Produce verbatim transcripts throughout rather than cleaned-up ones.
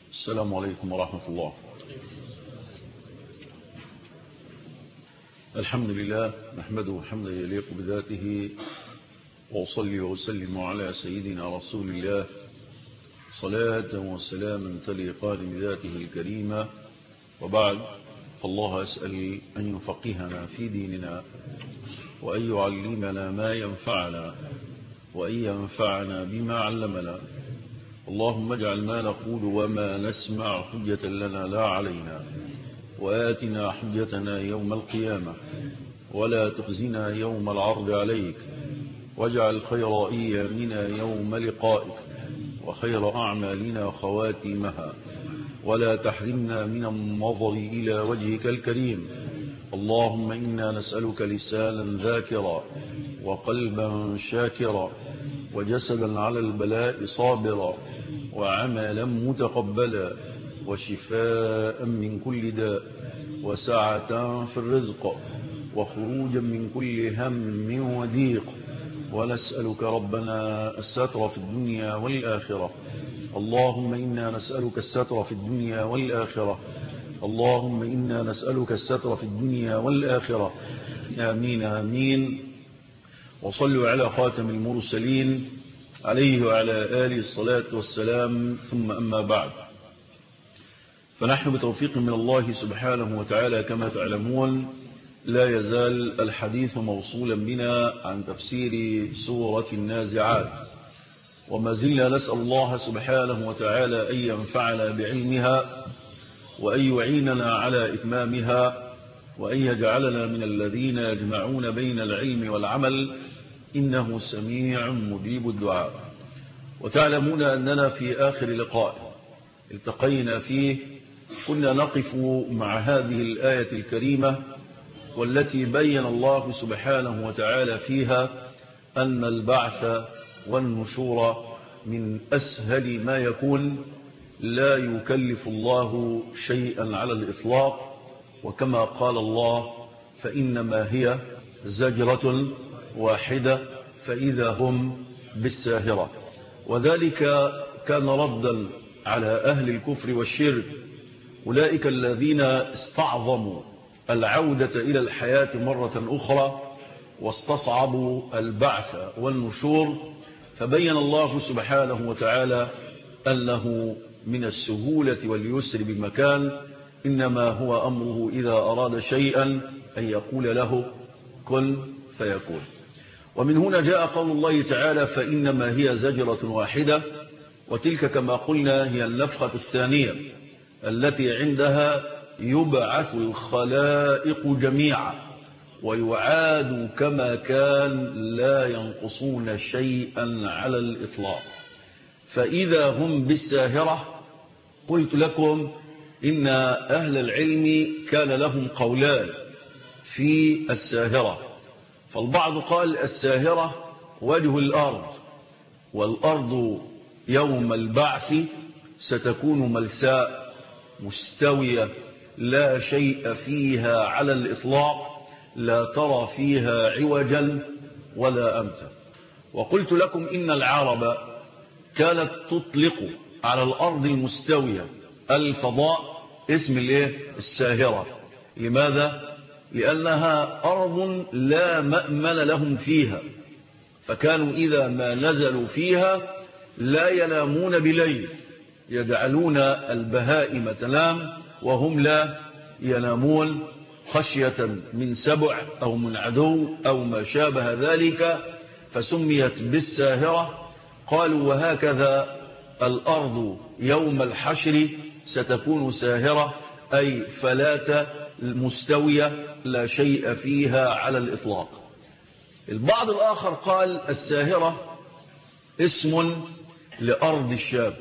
السلام عليكم ورحمة الله. الحمد لله نحمده حمدا يليق بذاته، وأصلي وأسلم على سيدنا رسول الله صلاة وسلاما تليقان بذاته الكريمة، وبعد، فالله أسأل أن يفقهنا في ديننا، وأن يعلمنا ما ينفعنا، وأن ينفعنا بما علمنا. اللهم اجعل ما نقول وما نسمع حجة لنا لا علينا، وآتنا حجتنا يوم القيامة، ولا تخزنا يوم العرض عليك، واجعل خير أيامنا يوم لقائك، وخير أعمالنا خواتيمها، ولا تحرمنا من النظر إلى وجهك الكريم. اللهم إنا نسألك لسانا ذاكرا، وقلبا شاكرا، وجسدا على البلاء صابرا، وعملا متقبلا، وشفاء من كل داء، وسعة في الرزق، وخروجا من كل هم وضيق. ونسألك ربنا الستر في الدنيا والآخرة. اللهم إنا نسألك الستر في الدنيا والآخرة. اللهم إنا نسألك الستر في الدنيا والآخرة. آمين آمين. وصلوا على خاتم المرسلين عليه وعلى آله الصلاة والسلام، ثم أما بعد، فنحن بتوفيق من الله سبحانه وتعالى كما تعلمون لا يزال الحديث موصولا بنا عن تفسير سورة النازعات، وما زلنا نسأل الله سبحانه وتعالى أن ينفعنا بعلمها، وأن يعيننا على إتمامها، وأن يجعلنا من الذين يجمعون بين العلم والعمل، إنه سميع مجيب الدعاء. وتعلمون أننا في آخر لقاء التقينا فيه كنا نقف مع هذه الآية الكريمة، والتي بين الله سبحانه وتعالى فيها أن البعث والنشور من أسهل ما يكون، لا يكلف الله شيئا على الإطلاق، وكما قال الله: فإنما هي زجرة واحدة فإذا هم بالساهرة. وذلك كان ردا على أهل الكفر والشرك، أولئك الذين استعظموا العودة إلى الحياة مرة أخرى، واستصعبوا البعث والنشور، فبين الله سبحانه وتعالى أنه من السهولة واليسر بمكان، إنما هو أمره إذا أراد شيئا أن يقول له كن فيكون. ومن هنا جاء قول الله تعالى: فإنما هي زجرة واحدة، وتلك كما قلنا هي النفخة الثانية التي عندها يبعث الخلائق جميعا ويعاد كما كان، لا ينقصون شيئا على الإطلاق. فإذا هم بالساهرة، قلت لكم إن أهل العلم كان لهم قولان في الساهرة. فالبعض قال الساهرة وجه الأرض، والأرض يوم البعث ستكون ملساء مستوية لا شيء فيها على الإطلاق، لا ترى فيها عوجا ولا أمتا. وقلت لكم إن العرب كانت تطلق على الأرض المستوية الفضاء اسم الايه الساهرة. لماذا؟ لأنها أرض لا مأمن لهم فيها، فكانوا إذا ما نزلوا فيها لا ينامون بليل، يجعلون البهائم تنام وهم لا ينامون، خشية من سبع أو من عدو أو ما شابه ذلك، فسميت بالساهرة. قالوا وهكذا الأرض يوم الحشر ستكون ساهرة، أي فلات المستوية لا شيء فيها على الإطلاق. البعض الآخر قال الساهرة اسم لأرض الشام،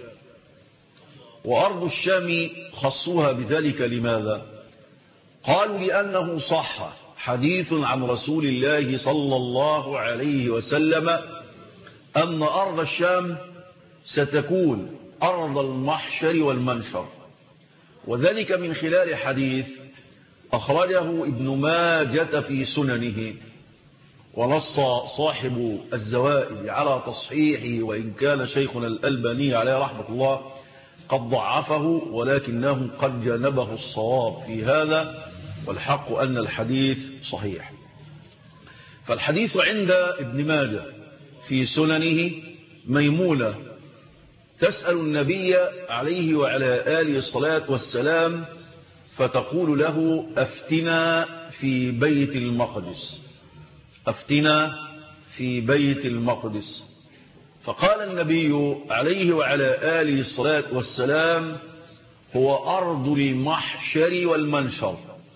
وأرض الشام خصوها بذلك. لماذا؟ قالوا لأنه صح حديث عن رسول الله صلى الله عليه وسلم أن أرض الشام ستكون أرض المحشر والمنشر، وذلك من خلال حديث أخرجه ابن ماجة في سننه، ونص صاحب الزوائد على تصحيحه، وإن كان شيخنا الألباني عليه رحمة الله قد ضعفه ولكنه قد جانبه الصواب في هذا، والحق أن الحديث صحيح. فالحديث عند ابن ماجه في سننه ميمونة تسأل النبي عليه وعلى آله الصلاة والسلام فتقول له أفتنا في بيت المقدس، أفتنا في بيت المقدس. فقال النبي عليه وعلى آله الصلاة والسلام هو أرض المحشر والمنشر،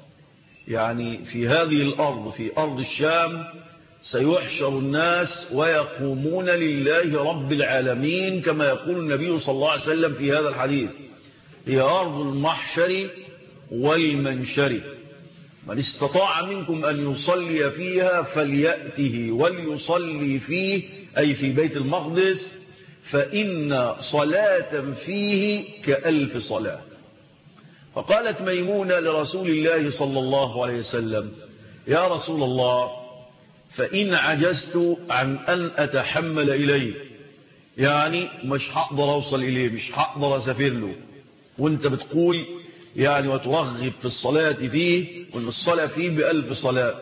يعني في هذه الأرض، في أرض الشام سيحشر الناس ويقومون لله رب العالمين كما يقول النبي صلى الله عليه وسلم في هذا الحديث، هي أرض المحشر والمنشر، من استطاع منكم أن يصلي فيها فليأته وليصلي فيه، أي في بيت المقدس، فإن صلاة فيه كألف صلاة. فقالت ميمونة لرسول الله صلى الله عليه وسلم يا رسول الله فإن عجزت عن أن أتحمل إليه، يعني مش هقدر أوصل إليه، مش هقدر أسافر له، وانت بتقول يعني وترغب في الصلاة فيه، وان الصلاة فيه بألف صلاة،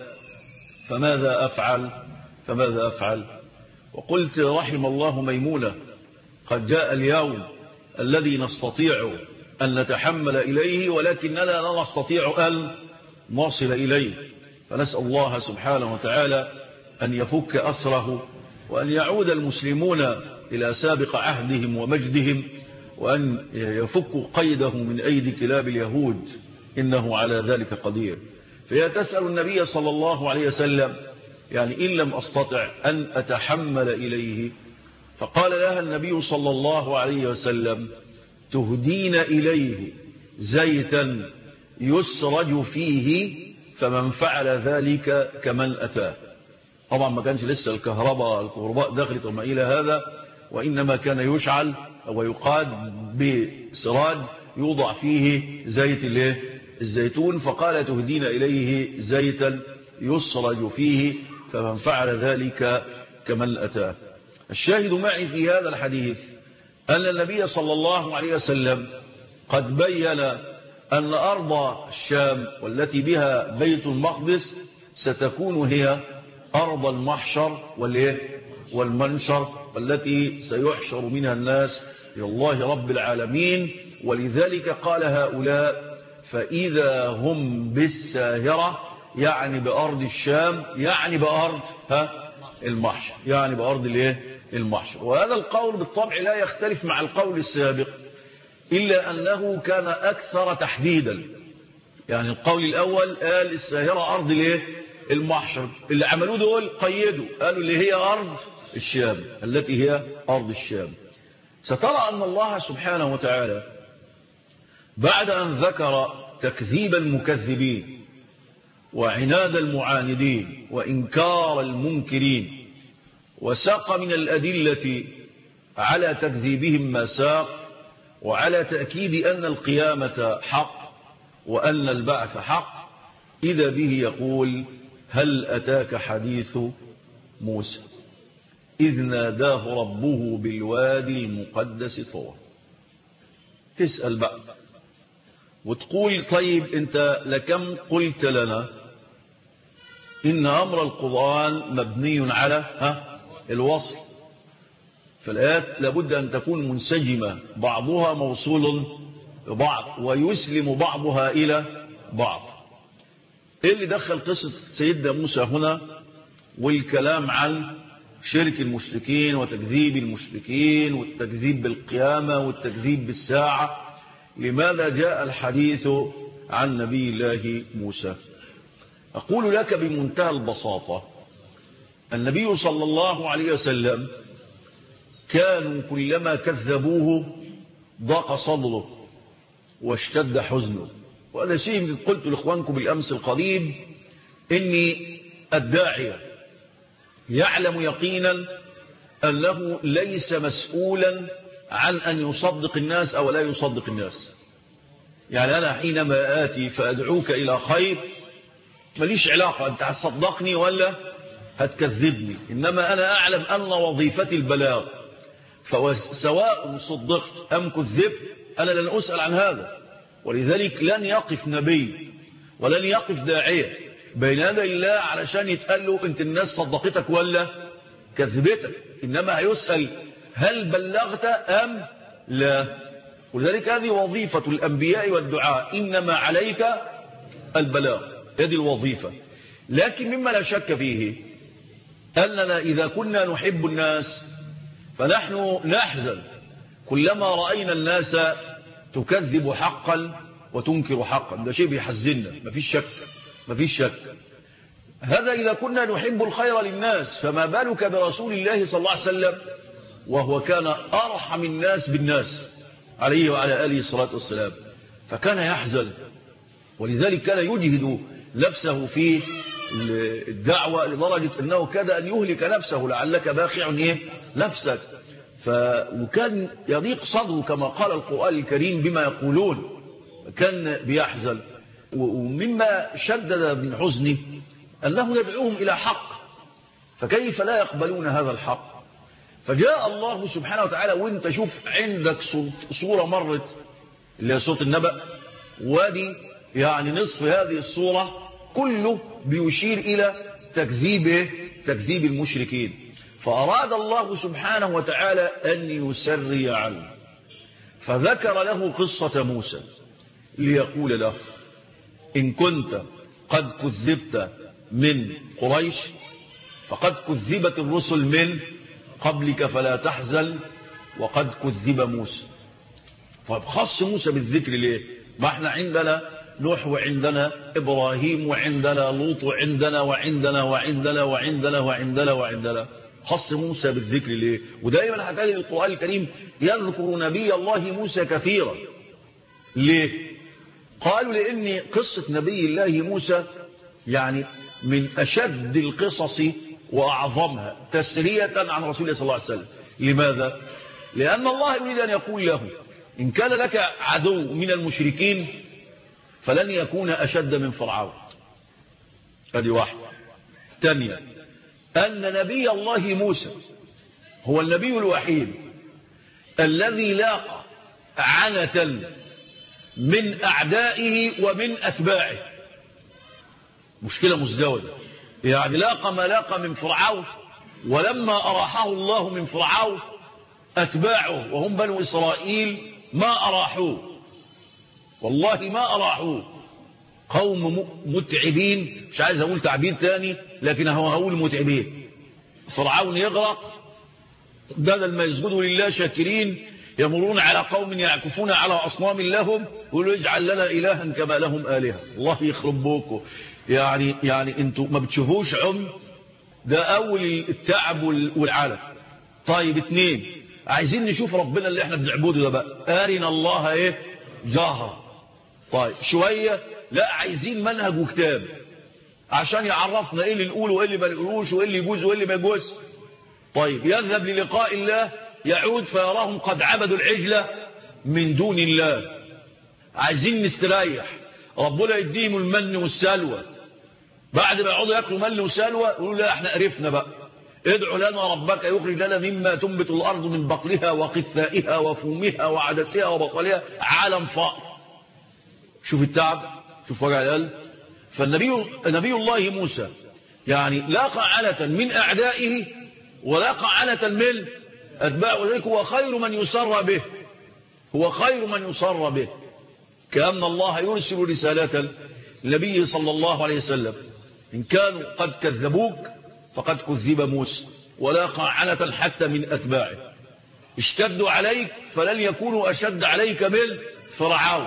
فماذا أفعل فماذا أفعل وقلت رحم الله ميمونة، قد جاء اليوم الذي نستطيع أن نتحمل إليه ولكننا لا نستطيع أن نصل إليه، فنسأل الله سبحانه وتعالى أن يفك أسره وأن يعود المسلمون إلى سابق عهدهم ومجدهم، وأن يفكوا قيده من أيدي كلاب اليهود، إنه على ذلك قدير. فهي تسأل النبي صلى الله عليه وسلم يعني إن لم أستطع أن أتحمل إليه، فقال لها النبي صلى الله عليه وسلم تهدين إليه زيتا يسرج فيه فمن فعل ذلك كمن أتاه. طبعا ما كانش لسه الكهرباء الكهرباء دخلت وما إلى هذا، وإنما كان يشعل ويقاد بسراج يوضع فيه زيت الزيتون، فقال تهدين إليه زيتا يسرج فيه فمن فعل ذلك كمن أتاه. الشاهد معي في هذا الحديث أن النبي صلى الله عليه وسلم قد بين أن أرض الشام والتي بها بيت المقدس ستكون هي أرض المحشر والمنشر، والتي سيحشر منها الناس إلى الله رب العالمين. ولذلك قال هؤلاء فإذا هم بالساهرة، يعني بأرض الشام، يعني بأرض ها المحشر، يعني بأرض الايه المحشر. وهذا القول بالطبع لا يختلف مع القول السابق، إلا أنه كان أكثر تحديدا. يعني القول الأول قال الساهرة أرض الايه المحشر، اللي عملوه دول قيدوا قالوا اللي هي أرض الشام، التي هي أرض الشام. سترى أن الله سبحانه وتعالى بعد أن ذكر تكذيب المكذبين وعناد المعاندين وإنكار المنكرين، وساق من الأدلة على تكذيبهم ما ساق، وعلى تأكيد أن القيامة حق وأن البعث حق، إذا به يقول هل أتاك حديث موسى إذ ناداه ربه بالوادي المقدس طوى. تسأل بقى وتقول طيب أنت لكم قلت لنا إن أمر القرآن مبني على ها الوصل، فالآيات لابد أن تكون منسجمة، بعضها موصول ببعض ويسلم بعضها إلى بعض. إيه اللي دخل قصة سيدنا موسى هنا والكلام عن شرك المشركين وتكذيب المشركين والتكذيب بالقيامة والتكذيب بالساعة؟ لماذا جاء الحديث عن نبي الله موسى؟ أقول لك بمنتهى البساطة، النبي صلى الله عليه وسلم كانوا كلما كذبوه ضاق صدره واشتد حزنه. وهذا شيء قلت لإخوانكم بالأمس القريب، إني الداعية يعلم يقينا أنه ليس مسؤولا عن أن يصدق الناس أو لا يصدق الناس. يعني أنا حينما آتي فأدعوك إلى خير ماليش علاقة أنت هتصدقني ولا هتكذبني، إنما أنا أعلم أن وظيفتي البلاغ، فسواء صدقت أم كذبت أنا لن أسأل عن هذا. ولذلك لن يقف نبي ولن يقف داعية بين يدي الله علشان يتقال له أنت الناس صدقتك ولا كذبتك، إنما هيسأل هل بلغت أم لا. ولذلك هذه وظيفة الأنبياء والدعاء، إنما عليك البلاغ، هذه الوظيفة. لكن مما لا شك فيه أننا إذا كنا نحب الناس فنحن نحزن كلما رأينا الناس تكذب حقا وتنكر حقا، ده شيء بيحزننا، مفيش شك مفيش شك. هذا إذا كنا نحب الخير للناس، فما بالك برسول الله صلى الله عليه وسلم وهو كان أرحم الناس بالناس عليه وعلى آله الصلاة والسلام، فكان يحزن. ولذلك كان يجهد نفسه في الدعوة لدرجة أنه كاد أن يهلك نفسه، لعلك باخع إيه نفسك. ف... وكان يضيق صدره كما قال القرآن الكريم بما يقولون، كان بيحزن. ومما شدد من حزنه أنه يدعوهم إلى حق، فكيف لا يقبلون هذا الحق؟ فجاء الله سبحانه وتعالى، وانت شوف عندك صورة مرت اللي هي صوت النبأ، وادي يعني نصف هذه الصورة كله بيشير إلى تكذيب تكذيب المشركين. فأراد الله سبحانه وتعالى أن يسري عنه، فذكر له قصة موسى ليقول له إن كنت قد كذبت من قريش فقد كذبت الرسل من قبلك فلا تحزن وقد كذب موسى. فخص موسى بالذكر ليه؟ ما احنا عندنا نوح وعندنا إبراهيم وعندنا لوط وعندنا وعندنا وعندنا وعندنا وعندنا وعندنا خص موسى بالذكر ليه؟ ودائما هتلاقي القرآن الكريم يذكر نبي الله موسى كثيرا. ليه؟ قالوا لأن قصة نبي الله موسى يعني من أشد القصص وأعظمها تسرية عن رسول الله صلى الله عليه وسلم. لماذا؟ لأن الله يريد أن يقول له إن كان لك عدو من المشركين فلن يكون أشد من فرعون. هذه واحدة. ثانيا أن نبي الله موسى هو النبي الوحيد الذي لاقى عنة من أعدائه ومن أتباعه. مشكلة مزدوجة، يعني لاقى ما لاقى من فرعون، ولما أراحه الله من فرعون أتباعه وهم بنو إسرائيل ما أراحوه، والله ما أراحوه. قوم متعبين، مش عايز أقول تعبير تاني لكن هو هقول متعبين. فرعون يغرق، بدل ما يسجدوا لله شاكرين يمرون على قوم يعكفون على أصنام لهم يقولوا اجعل لنا إلها كما لهم آلهة. الله يخرب بوكم، يعني يعني انتوا ما بتشوفوش عم. ده أول التعب والعالم. طيب اتنين، عايزين نشوف ربنا اللي احنا بنعبده ده بقى، أرنا الله ايه جهرة. طيب شوية لا، عايزين منهج وكتاب عشان يعرفنا ايه اللي نقوله وايه اللي ما نقولوش وايه اللي يجوز وايه اللي ما يجوز. طيب يذهب للقاء الله يعود فيراهم قد عبدوا العجلة من دون الله. عايزين نستريح، ربنا يديهم المن والسلوى، بعد ما يقعدوا ياكلوا من وسلوى يقولوا لا احنا قرفنا بقى، ادعوا لنا ربك يخرج لنا مما تنبت الارض من بقلها وقثائها وفومها وعدسها وبصلها عالم فقر. شوف التعب، شوف وجع القلب. فالنبي نبي الله موسى يعني لاقى عنة من أعدائه ولاقى عنة من أتباعه، وذلك هو خير من يسر به، هو خير من يسر به. كأن الله يرسل رسالة النبي صلى الله عليه وسلم إن كانوا قد كذبوك فقد كذب موسى ولاقى عنة حتى من أتباعه. اشتدوا عليك فلن يكونوا أشد عليك من فرعون.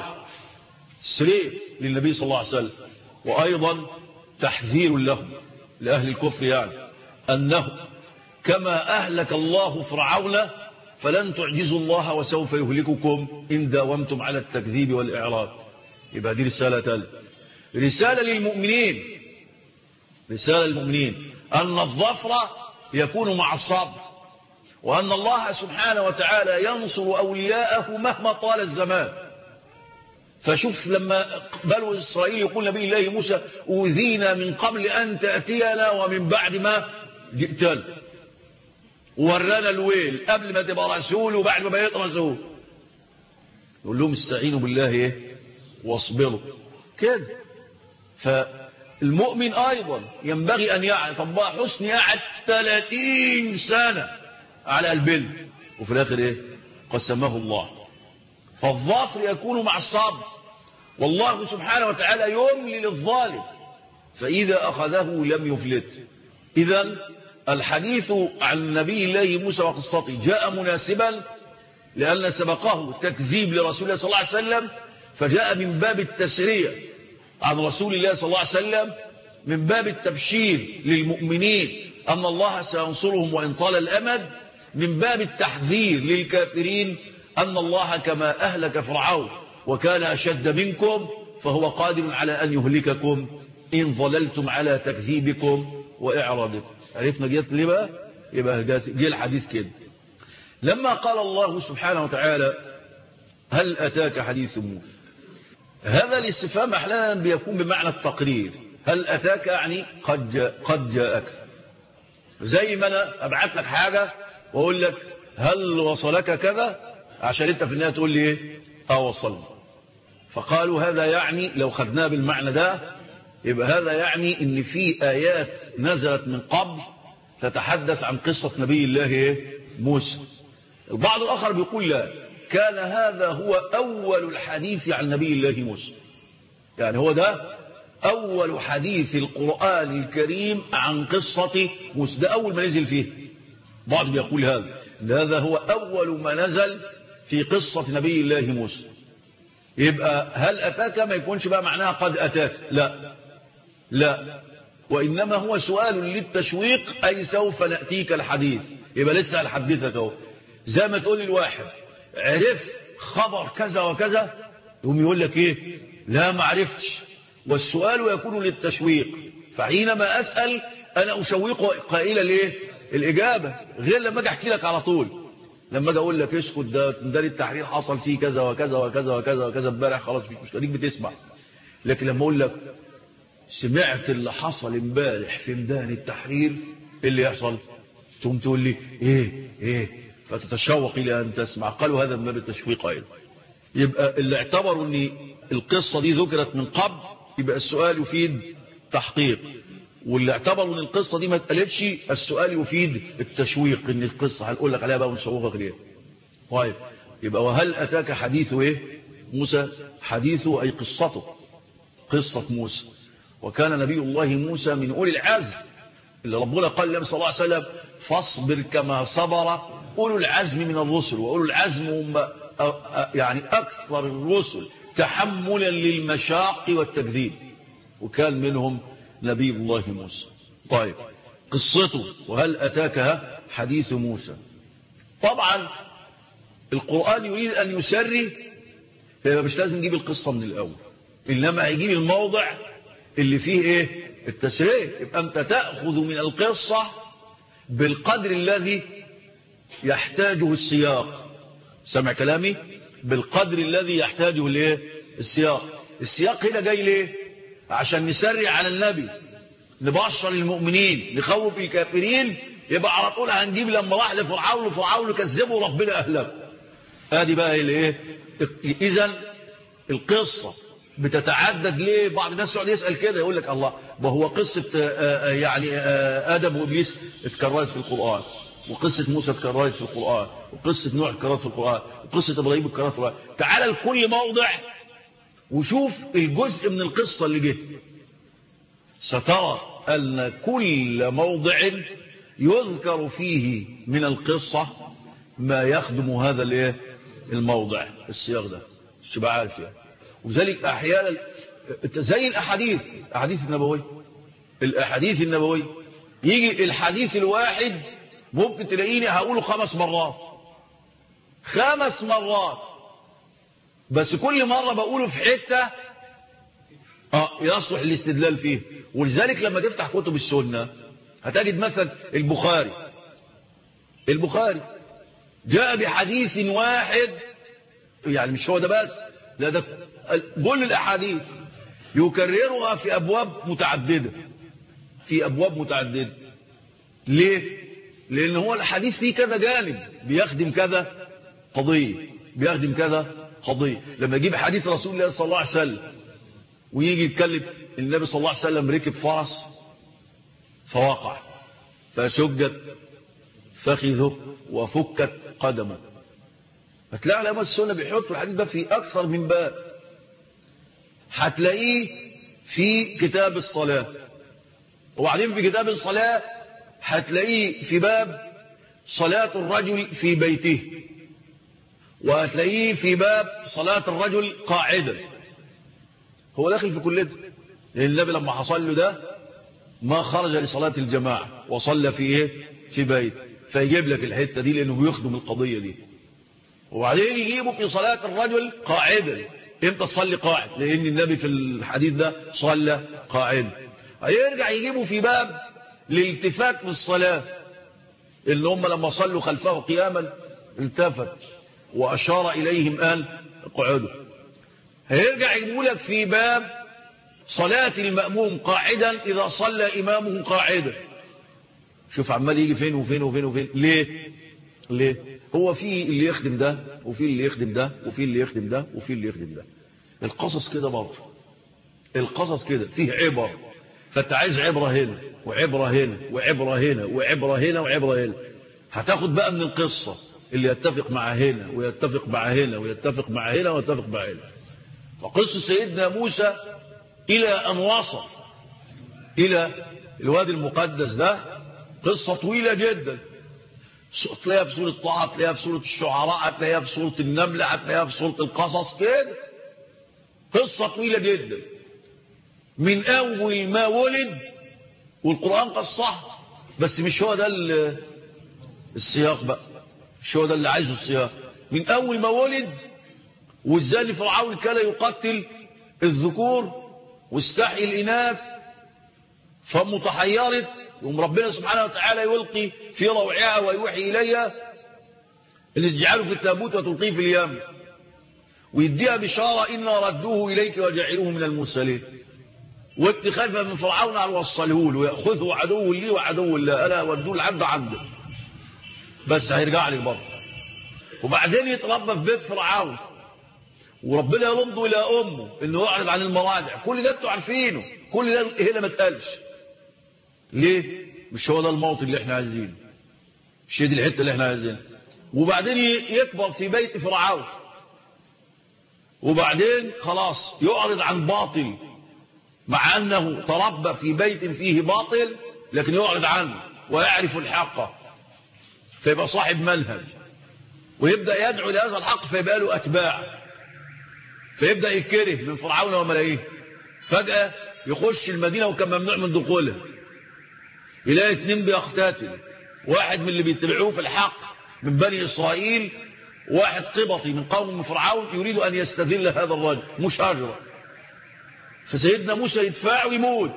سريع للنبي صلى الله عليه وسلم. وأيضا تحذير لهم لأهل الكفر، يعني أنه كما أهلك الله فرعون فلن تعجزوا الله وسوف يهلككم إن داومتم على التكذيب والإعراض. يبقى دي رسالة تالت، رسالة للمؤمنين، رسالة للمؤمنين أن الظفر يكون مع الصبر، وأن الله سبحانه وتعالى ينصر أولياءه مهما طال الزمان. فشوف لما بنو إسرائيل يقول نبي الله موسى أوذينا من قبل أن تأتينا ومن بعد ما جئتنا، ورانا الويل قبل ما تبقى رسول وبعد ما بقيت رسول. يقول لهم استعينوا بالله ايه واصبروا كده. فالمؤمن ايضا ينبغي ان يعلم. طب بقى حسني قعد ثلاثين سنة على البل وفي الاخر ايه قسمه الله. فالظفر يكون مع الصبر، والله سبحانه وتعالى يملي للظالم فإذا أخذه لم يفلت. إذن الحديث عن نبي الله موسى وقصته جاء مناسبا لأن سبقه تكذيب لرسول الله صلى الله عليه وسلم، فجاء من باب التسرية عن رسول الله صلى الله عليه وسلم، من باب التبشير للمؤمنين أن الله سينصرهم وإن طال الأمد، من باب التحذير للكافرين أن الله كما أهلك فرعون وكان أشد منكم فهو قادر على أن يهلككم إن ظللتم على تكذيبكم وإعراضكم. عرفنا جيت ليه بقى؟ يبقى جي الحديث كده. لما قال الله سبحانه وتعالى هل أتاك حديث موسى، هذا الاستفهام أحيانا بيكون بمعنى التقرير. هل أتاك يعني قد جاء قد جاءك، زي ما أنا أبعت لك حاجة وأقول لك هل وصلك كذا، عشان أنت في النهاية تقول لي إيه؟ أه وصلنا. فقالوا هذا يعني لو خدناه بالمعنى ده يبقى هذا يعني إن في آيات نزلت من قبل تتحدث عن قصة نبي الله إيه؟ موسى. البعض الآخر بيقول لا، كان هذا هو أول الحديث عن نبي الله موسى، يعني هو ده أول حديث القرآن الكريم عن قصة موسى، ده أول ما نزل فيه. بعض بيقول هذا هذا هو أول ما نزل في قصة نبي الله موسى. يبقى هل أتاك ما يكونش بقى معناها قد أتاك، لا لا، وإنما هو سؤال للتشويق، أي سوف نأتيك الحديث. يبقى لسه الحديثك اهو، زي ما تقول الواحد عرفت خبر كذا وكذا يقوم يقول لك ايه لا ما عرفتش، والسؤال يكون للتشويق. فحينما أسأل أنا أشوق قائلا ليه الإجابة، غير لما أجي أحكي لك على طول. لما أجي أقول لك اسكت ده ميدان التحرير حصل فيه كذا وكذا وكذا وكذا وكذا امبارح، خلاص مش خليك بتسمع. لكن لما أقول لك سمعت اللي حصل امبارح في ميدان التحرير ايه اللي يحصل، تقوم تقول لي ايه ايه، فتتشوق الى ان تسمع. قالوا هذا من باب التشويق ايضا. يبقى اللي اعتبروا ان القصه دي ذكرت من قبل يبقى السؤال يفيد تحقيق، واللي اعتبروا ان القصه دي ما اتقالتش السؤال يفيد التشويق، ان القصه هنقول لك عليها بقى ونشوقك ليه. طيب يبقى وهل اتاك حديث ايه موسى، حديثه اي قصته، قصه موسى. وكان نبي الله موسى من أولي العزم اللي ربنا قال لهم صلى الله عليه وسلم فاصبر كما صبر أولو العزم من الرسل. وأولو العزم هم يعني أكثر الرسل تحملا للمشاق والتكذيب، وكان منهم نبي الله موسى. طيب قصته وهل أتاك حديث موسى. طبعا القرآن يريد أن يسري، مش لازم يجيب القصة من الأول، إنما يجيب الموضع اللي فيه ايه التسريع. يبقى انت تأخذ من القصة بالقدر الذي يحتاجه السياق. سمع كلامي؟ بالقدر الذي يحتاجه الايه السياق. السياق هنا جاي ليه؟ عشان نسرع على النبي، نبشر المؤمنين، نخوف الكافرين. يبقى على طول هنجيب لما راح لفرعون وفرعون كذبوا ربنا اهلكه. ادي بقى الايه. اذا القصه بتتعدد ليه؟ بعض الناس يقعد يسأل كده يقول لك الله ما هو قصة آآ يعني آآ آدم وإبليس اتكررت في القرآن، وقصة موسى اتكررت في القرآن، وقصة نوح اتكررت في القرآن، وقصة إبراهيم اتكررت في القرآن. تعال لكل موضع وشوف الجزء من القصة اللي جه، سترى أن كل موضع يذكر فيه من القصة ما يخدم هذا الايه الموضع، السياق ده مش تبقى عارف يعني. وذلك احيانا زي الاحاديث الاحاديث النبويه الاحاديث النبويه يجي الحديث الواحد ممكن تلاقيني هقوله خمس مرات خمس مرات بس كل مره بقوله في حته اه يصلح الاستدلال فيه. ولذلك لما تفتح كتب السنه هتجد مثلا البخاري البخاري جاء بحديث واحد، يعني مش هو ده بس، لا ده كل الاحاديث يكررها في ابواب متعدده في ابواب متعدده. ليه؟ لان هو الحديث فيه كذا جانب، بيخدم كذا قضيه بيخدم كذا قضية. لما يجيب حديث رسول الله صلى الله عليه وسلم ويجي يتكلم النبي صلى الله عليه وسلم ركب فرس فوقع فشجت فخذه وفكت قدمه، هتلاقي علماء السنة بيحطوا الحديث ده في أكثر من باب. هتلاقيه في كتاب الصلاة، وبعدين في كتاب الصلاة هتلاقيه في باب صلاة الرجل في بيته، وهتلاقيه في باب صلاة الرجل قاعدا. هو داخل في كل ده، لأن النبي لما حصل له ده ما خرج لصلاة الجماعة وصلى في ايه؟ في بيت، فيجيب لك الحتة دي لأنه بيخدم القضية دي. وبعدين يجيبه في صلاة الرجل قاعدا. امتى تصلي قاعد؟ لأن النبي في الحديث ده صلى قاعدا. هيرجع يجيبه في باب الالتفات في الصلاة، اللي هم لما صلوا خلفه قياما التفت وأشار إليهم أن اقعدوا. هيرجع يجيبه لك في باب صلاة المأموم قاعدا إذا صلى إمامه قاعدا. شوف عمال يجي فين وفين وفين وفين. ليه؟ ليه؟ هو في اللي يخدم ده وفي اللي يخدم ده وفي اللي يخدم ده وفي اللي يخدم ده. القصص كده برضه، القصص كده فيه عبر، فانت عايز عبرة هنا وعبرة هنا وعبرة هنا وعبرة هنا وعبرة هنا. هتاخد بقى من القصة اللي يتفق مع هنا ويتفق مع هنا ويتفق مع هنا ويتفق مع هنا. فقصة سيدنا موسى إلى أن وصل إلى الوادي المقدس ده قصة طويلة جدا، تلاقيها في سورة طه، تلاقيها في سورة الشعراء، تلاقيها في سورة النمل، تلاقيها في سورة القصص كده. قصة طويلة جدا من أول ما ولد، والقرآن قصها، بس مش هو ده السياق بقى، مش هو ده اللي عايزه السياق. من أول ما ولد وازاي فرعون كان يقتل الذكور واستحيي الإناث، فمتحيرت، يوم ربنا سبحانه وتعالى يلقي في روعها ويوحي إليها اللي تجعله في التابوت وتلقيه في اليم، ويديها بشارة إنا ردوه إليك وجعلوه من المرسلين، وانت خايفة من فرعون على وصله له ويأخذه عدو لي وعدو الله، أنا ودوه العبد عنده بس هيرجع لي برضه. وبعدين يتربى في بيت فرعون وربنا يرده إلى أمه إنه يعرض عن المراجع. كل ده انتوا عارفينه، كل ده هنا ما اتقالش. ليه؟ مش هو ده الموطن اللي احنا عايزينه، مش دي الحته اللي احنا عايزينها. وبعدين يكبر في بيت فرعون، وبعدين خلاص يعرض عن باطل، مع انه تربى في بيت فيه باطل لكن يعرض عنه ويعرف الحق، فيبقى صاحب منهج، ويبدا يدعو لهذا الحق، فيبقى له اتباع، فيبدا يكره من فرعون وملائيه. فجاه يخش المدينه وكان ممنوع من دخولها، يلاقي اتنين بيقتتل، واحد من اللي بيتبعوه في الحق من بني إسرائيل، واحد قبطي من قوم فرعون يريد أن يستذل هذا الرجل مشاجرة. فسيدنا موسى يدفع ويموت.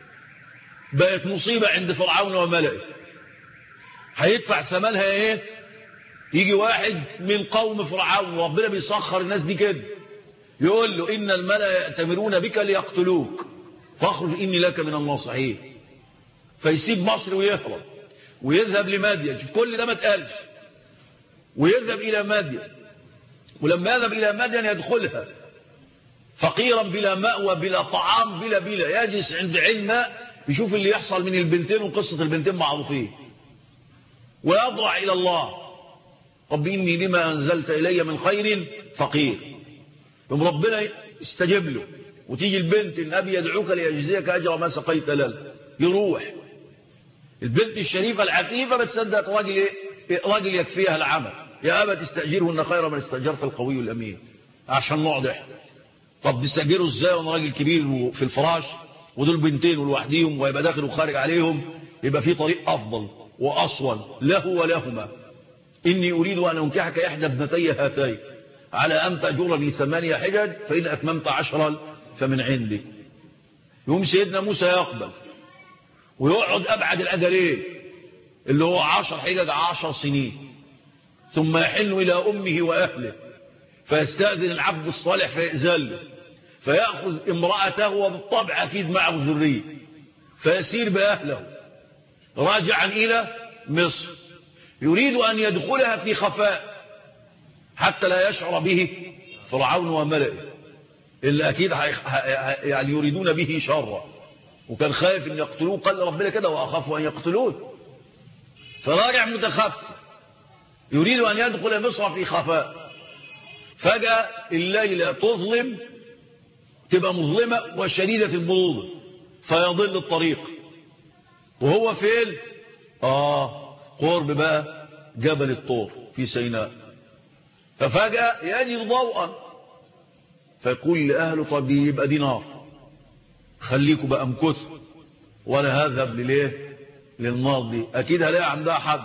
بقت مصيبة عند فرعون وملئه. هيدفع ثمنها ايه؟ يجي واحد من قوم فرعون، وربنا بيسخر الناس دي كده، يقول له إن الملأ يأتمرون بك ليقتلوك فاخرج إني لك من الناصحين. فيسيب مصر ويهرب ويذهب لمادين. شوف كل ده ما اتقالش. ويذهب إلى مادين، ولما يذهب إلى مادين يدخلها فقيرا بلا مأوى بلا طعام بلا بلا، يجلس عند عين ماء يشوف اللي يحصل من البنتين، وقصة البنتين معروفين، ويضرع إلى الله رب إني لما أنزلت إلي من خير فقير. يوم ربنا يستجيب له، وتيجي البنت الأبي يدعوك ليجزيك أجر ما سقيت لنا، يروح البنت الشريفة العفيفة بتصدق راجل ايه؟ راجل يكفيها العمل، يا أبا تستأجره إن خير من استأجرت القوي الأمين، عشان نوضح. طب تستأجره ازاي وانا راجل كبير في الفراش ودول بنتين ولوحديهم ويبقى داخل وخارج عليهم؟ يبقى في طريق أفضل وأصول له ولهما. إني أريد أن أنكحك إحدى ابنتي هاتين على أن تأجرني ثمانية حجج فإن أتممت عشرا فمن عندي. يوم سيدنا موسى يقبل ويقعد أبعد الأجلين اللي هو عشر حجج عشر سنين، ثم يحن إلى أمه وأهله فيستأذن العبد الصالح فيأذن له، فيأخذ امرأته وبالطبع أكيد معه ذرية، فيسير بأهله راجعا إلى مصر، يريد أن يدخلها في خفاء حتى لا يشعر به فرعون وملئه اللي أكيد يعني يريدون به شرا، وكان خايف أن يقتلوه، قال ربنا كده وأخاف أن يقتلوه، فراجع متخفي يريد أن يدخل مصر في خفاء. فجأة الليلة تظلم، تبقى مظلمة وشديدة البرودة، فيضل الطريق. وهو فين؟ آه قرب بقى جبل الطور في سيناء. ففجأة يجد ضوءا، فيقول لأهله طب يبقى دي نار، خليكوا بقى امكثوا ولا هذهب لليه للنار دي، أكيد هلاقي عندها حد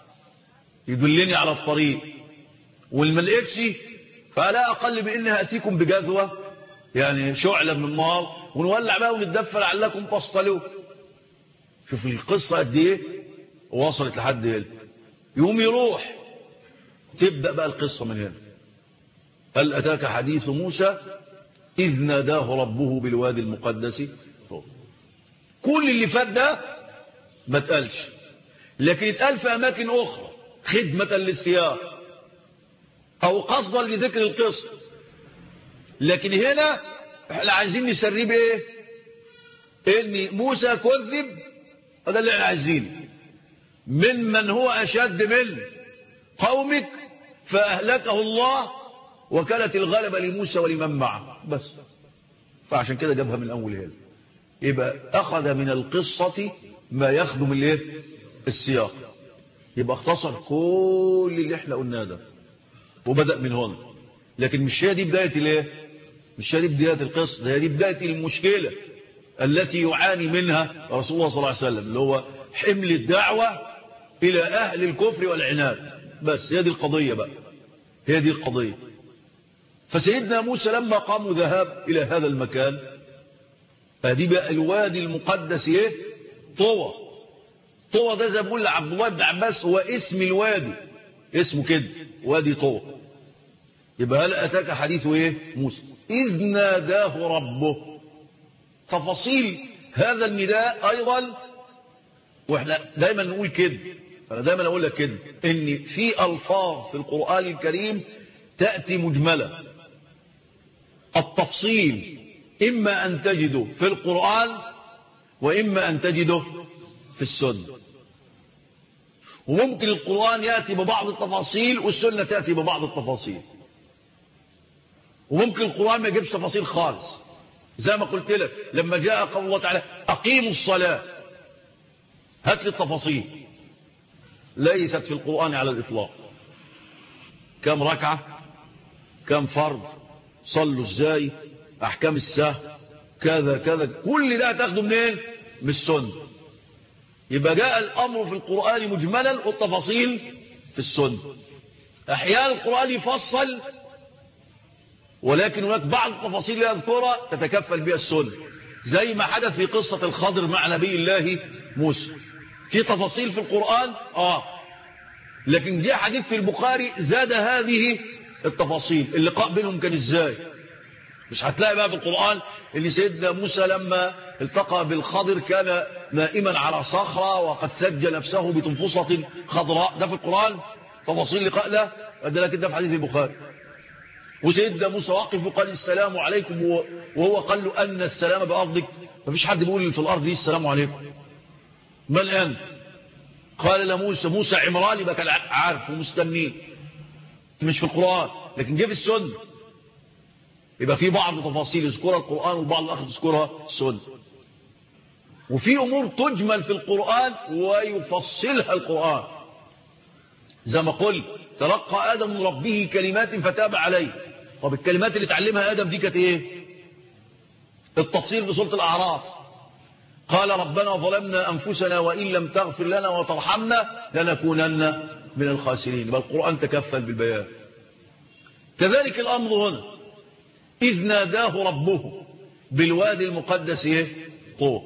يدلني على الطريق، والما لقيتش فلا أقل بإني هأتيكم بجذوة يعني شعلة من النار ونولع بقى ونتدفى لعلكم تصطلوا. شوف القصة قد ايه وصلت لحد هنا. يوم يروح تبدأ بقى القصة من هنا. هل أتاك حديث موسى إذ ناداه ربه بالوادي المقدس طور. كل اللي فات ده ما اتقالش، لكن اتقال في أماكن أخرى خدمة للسياق أو قصدا لذكر القصة. لكن هنا احنا عايزين نسريه بايه؟ ان موسى كذب، هذا اللي احنا عايزينه، ممن هو اشد من قومك فاهلكه الله وكانت الغلبة لموسى ولمن معه بس. فعشان كده جابها من اول هنا، يبقى اخذ من القصة ما يخدم الايه السياق، يبقى اختصر كل اللي احنا قلناه ده وبدأ من هنا. لكن مش هي دي بداية الايه مش هي دي بداية القصة، هي دي بداية المشكلة التي يعاني منها رسول الله صلى الله عليه وسلم، اللي هو حمل الدعوة إلى أهل الكفر والعناد. بس هي دي القضية بقى، هي دي القضية. فسيدنا موسى لما قاموا ذهاب إلى هذا المكان، هذه بقى الوادي المقدس ايه طوى. طوى ده زي ما بقول لعبد الله بن عباس هو اسم الوادي، اسمه كده وادي طوى. يبقى هل أتاك حديث ايه موسى إذ ناداه ربه. تفاصيل هذا النداء أيضا، وإحنا دايما نقول كده، أنا دايما أقول لك كده، إن في ألفاظ في القرآن الكريم تأتي مجملة. التفصيل إما أن تجده في القرآن وإما أن تجده في السنة. وممكن القرآن يأتي ببعض التفاصيل والسنة تأتي ببعض التفاصيل، وممكن القرآن ما يجيبش تفاصيل خالص. زي ما قلت لك لما جاء قول الله تعالى أقيموا الصلاة، هات لي التفاصيل، ليست في القرآن على الإطلاق. كم ركعة، كم فرض، صلوا ازاي، أحكام السهو، كذا كذا، كل ده تاخده منين؟ من السنة. يبقى جاء الأمر في القرآن مجملا والتفاصيل في السنة. أحيانا القرآن يفصل، ولكن هناك بعض التفاصيل يذكرها تتكفل بها السنة، زي ما حدث في قصة الخضر مع نبي الله موسى. في تفاصيل في القرآن آه لكن جاء حديث في البخاري زاد هذه التفاصيل. اللقاء بينهم كان ازاي؟ مش هتلاقي بقى في القرآن ان سيدنا موسى لما التقى بالخضر كان نائما على صخرة وقد سج نفسه بتنفصة خضراء. ده في القرآن تفاصيل اللقاء ده، لكن ده في حديث البخاري. وسيدنا موسى واقف وقال السلام عليكم، وهو قال له أن السلام بأرضك. مفيش حد بيقول في الأرض دي السلام عليكم. من أنت؟ قال لموسى موسى عمران، يبقى كان عارف ومستنيه. مش في القرآن لكن جه في السنة. يبقى في بعض تفاصيل يذكرها القرآن وبعض الآخر يذكرها السنة. وفي أمور تجمل في القرآن ويفصلها القرآن، زي ما قلت تلقى آدم من ربه كلمات فتاب عليه. طب الكلمات اللي تعلمها آدم دي كانت ايه؟ التفصيل في سورة الأعراف، قال ربنا ظلمنا أنفسنا وإن لم تغفر لنا وترحمنا لنكونن من الخاسرين. يبقى القرآن تكفل بالبيان. كذلك الأمر هنا إذ ناداه ربه بالوادي المقدس ايه طور.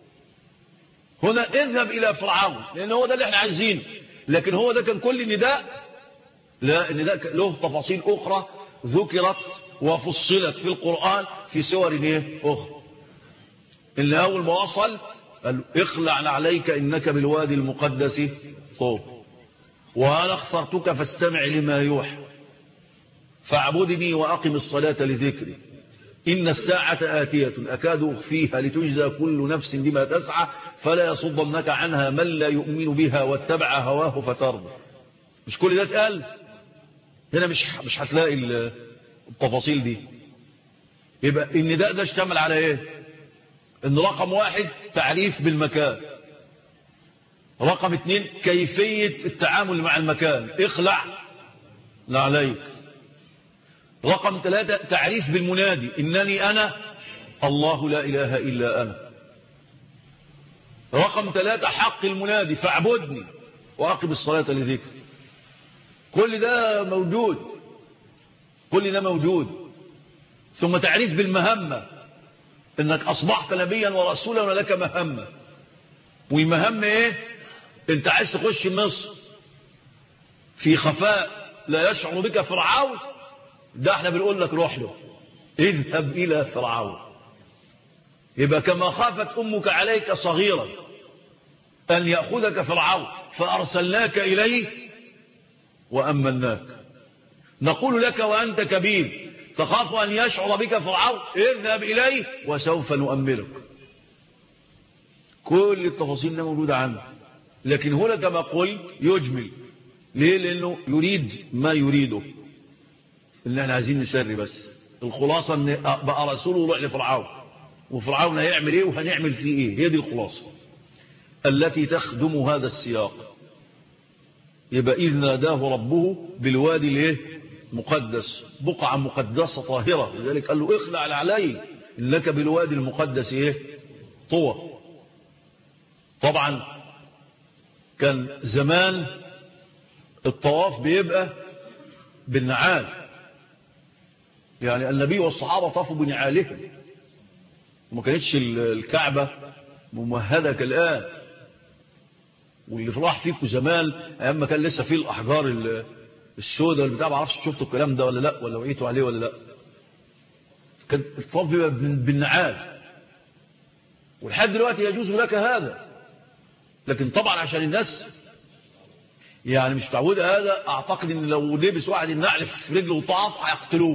هنا اذهب إلى فرعون، لأن هو ده اللي احنا عايزينه. لكن هو ده كان كل نداء؟ لا، النداء له تفاصيل أخرى ذكرت وفصلت في القرآن في سور ايه أخرى. اللي أول ما وصل قال اخلع عليك إنك بالوادي المقدس طور وأنا اخترتك فاستمع لما يوحى. فاعبدني وأقم الصلاة لذكري إن الساعة آتية أكاد أخفيها لتجزى كل نفس بما تسعى فلا يصدنك عنها من لا يؤمن بها واتبع هواه فترضى. مش كل ده اتقال هنا؟ مش مش هتلاقي التفاصيل دي. يبقى النداء ده اشتمل على ايه؟ ان رقم واحد تعريف بالمكان، رقم اتنين كيفية التعامل مع المكان، اخلع لا عليك. رقم ثلاثة تعريف بالمنادي، إنني أنا الله لا إله إلا أنا. رقم ثلاثة حق المنادي فاعبدني وأقم الصلاة لذكري. كل ده موجود، كل ده موجود. ثم تعريف بالمهمة، إنك أصبحت نبيا ورسولا ولك مهمة. والمهمة إيه؟ أنت عايز تخش مصر في خفاء لا يشعر بك فرعون، ده احنا بنقول لك روح له، اذهب إلى فرعون. يبقى كما خافت أمك عليك صغيرا أن يأخذك فرعون فأرسلناك إليه وأمناك، نقول لك وأنت كبير تخاف أن يشعر بك فرعون اذهب إليه وسوف نؤملك. كل التفاصيل موجودة عنه، لكن هنا كما قل يجمل. ليه؟ لأنه يريد ما يريده، اللي احنا عايزين نسري بس. الخلاصة ان بقى رسول وروح لفرعون، وفرعون هيعمل ايه وهنعمل فيه ايه. هي دي الخلاصة التي تخدم هذا السياق. يبقى إذ ناداه ربه بالوادي الايه مقدس، بقعة مقدسة طاهرة، لذلك قال له اخلع علي إنك بالوادي المقدس ايه طوى. طبعا كان زمان الطواف بيبقى بالنعال، يعني النبي والصحابة طافوا بنعالهم، وما كانتش الكعبة ممهدة كالآن. واللي راح فيكم زمان ايام ما كان لسه فيه الأحجار السوداء والبتاع، ما اعرفش شفتوا الكلام ده ولا لا، ولا وعيتوا عليه ولا لا. كان الطواف بيبقى بالنعال، ولحد دلوقتي يجوز لك هذا. لكن طبعا عشان الناس يعني مش متعوده هذا، اعتقد ان لو لبس واحد النعل في رجله وطاف هيقتلوه.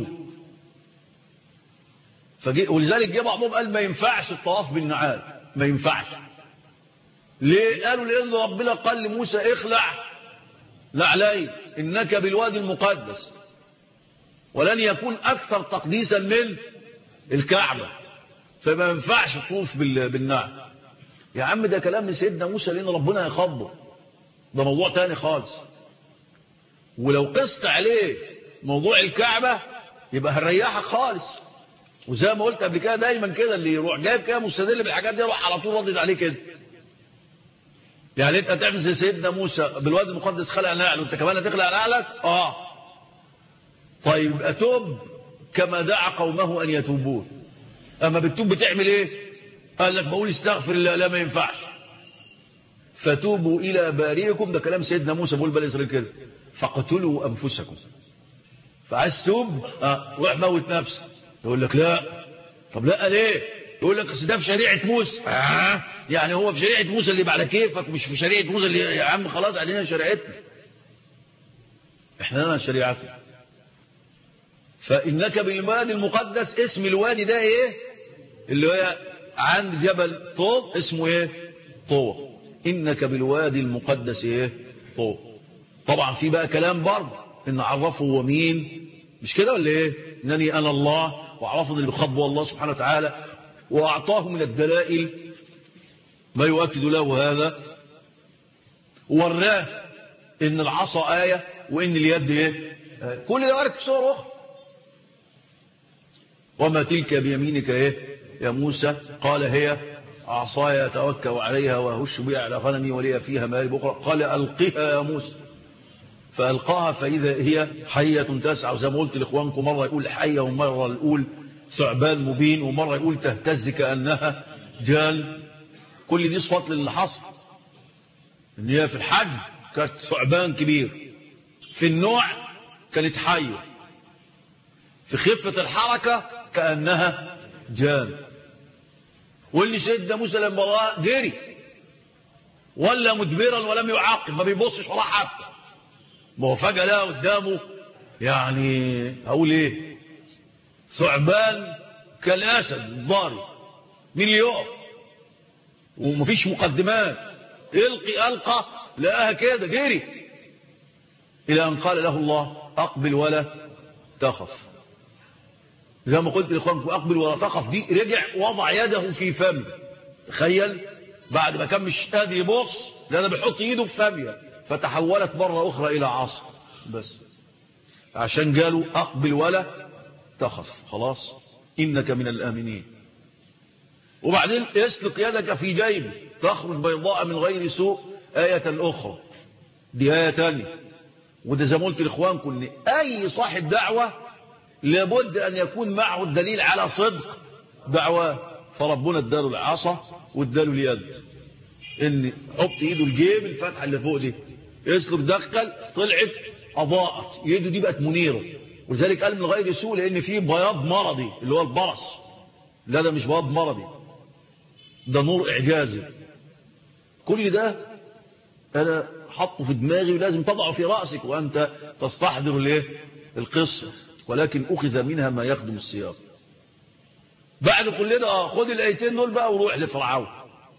فجي ولذلك جه بعضهم قال ما ينفعش الطواف بالنعال، ما ينفعش. ليه؟ قالوا لان ربنا قال لموسى اخلع نعلي انك بالوادي المقدس، ولن يكون اكثر تقديسا من الكعبه، فما ينفعش تطوف بالنعل. يا عم ده كلام لسيدنا موسى لان ربنا هيخضه، ده موضوع تاني خالص. ولو قست عليه موضوع الكعبة يبقى هنريحك خالص. وزي ما قلت قبل كده دايما كده اللي يروح جايب كده مستدل بالحاجات دي يروح على طول ردد عليه كده. يعني انت هتعمل زي سيدنا موسى بالوادي المقدس خلع نعل وانت كمان هتخلع نعلك؟ اه طيب اتوب كما دعا قومه ان يتوبون. اما بتتوب بتعمل ايه؟ قال لك بقول استغفر الله، لا ما ينفعش. فتوبوا إلى بارئكم، ده كلام سيدنا موسى بقول بني إسرائيل كده، فقتلوا أنفسكم. فعايز توب اه روح موت نفسك. يقول لك لا. طب لا ليه؟ يقول لك ده في شريعة موسى. آه. يعني هو في شريعة موسى اللي على كيفك، مش في شريعة موسى اللي يا عم خلاص علينا شريعتنا، احنا لنا شريعتنا. فإنك بالوادي المقدس، اسم الوادي ده ايه اللي هو عند جبل طوب اسمه ايه طوى. إنك بالوادي المقدس ايه طوى. طبعا في بقى كلام برضه ان عرفه هو مين، مش كده ولا ايه؟ انني انا الله، وعرفه اللي بخاطبه الله سبحانه وتعالى، واعطاه من الدلائل ما يؤكد له هذا، وراه ان العصا آية وان اليد ايه آية. كل ده وارد في سورة اخرى. وما تلك بيمينك ايه يا موسى؟ قال هي عصاي اتوكل عليها واهش بها على غنمي ولي فيها مآرب اخرى. قال القها يا موسى، فالقاها فاذا هي حيه تسعى. وزي ما قلت لاخوانكم مره يقول حيه ومره يقول ثعبان مبين ومره يقول تهتز كانها جان. كل دي صفات للي حصل، ان هي في الحجم كانت ثعبان كبير، في النوع كانت حيه، في خفه الحركه كانها جان. واللي سيدنا موسى لما رأى جري ولا مدبرا ولم يعاقب، ما بيبصش ولا حتى، ما هو فجأة لقى قدامه يعني هقول ايه، ثعبان كالاسد الضاري، مين اللي يقف؟ ومفيش مقدمات، القي القى لقاها كده جري، الى ان قال له الله اقبل ولا تخف. زي ما قلت لاخوانكم اقبل ولا تخف دي، رجع وضع يده في فمه. تخيل بعد ما كان مش قادر يبص، لأنه بيحط ايده في فمه، فتحولت مرة اخرى الى عصا بس، عشان قالوا اقبل ولا تخف، خلاص انك من الامنين. وبعدين اسلك يدك في جيبه تخرج بيضاء من غير سوء، آية اخرى، دي آية تانية. وده زي ما قلت لاخوانكم ان اي صاحب دعوة لابد ان يكون معه الدليل على صدق دعواه. فربنا اداله العصا واداله اليد، ان حط ايده الجيب الفتحه اللي فوق دي، يسلك دخل طلعت اضاءت يده دي بقت منيره. ولذلك قال من غير سوء، لان فيه بياض مرضي اللي هو البرص. لا ده مش بياض مرضي، ده نور اعجازي. كل ده انا حطه في دماغي ولازم تضعه في راسك وانت تستحضر الايه القصه، ولكن اخذ منها ما يخدم السياق. بعد كل ده خد الايتين دول بقى وروح لفرعون.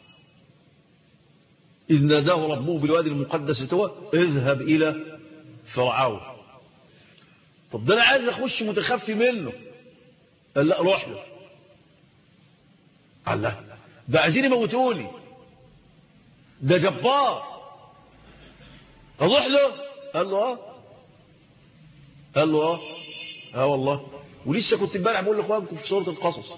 إذ ناداه ربه بالوادي المقدس طوى اذهب إلى فرعون. طب ده أنا عايز أخش متخفي منه، قال لا روح له. قال لا ده عايزين يموتوني، ده جبار، أروح له؟ قال له آه قال له آه آه والله. ولسه كنت امبارح بقول لإخوانكم في سورة القصص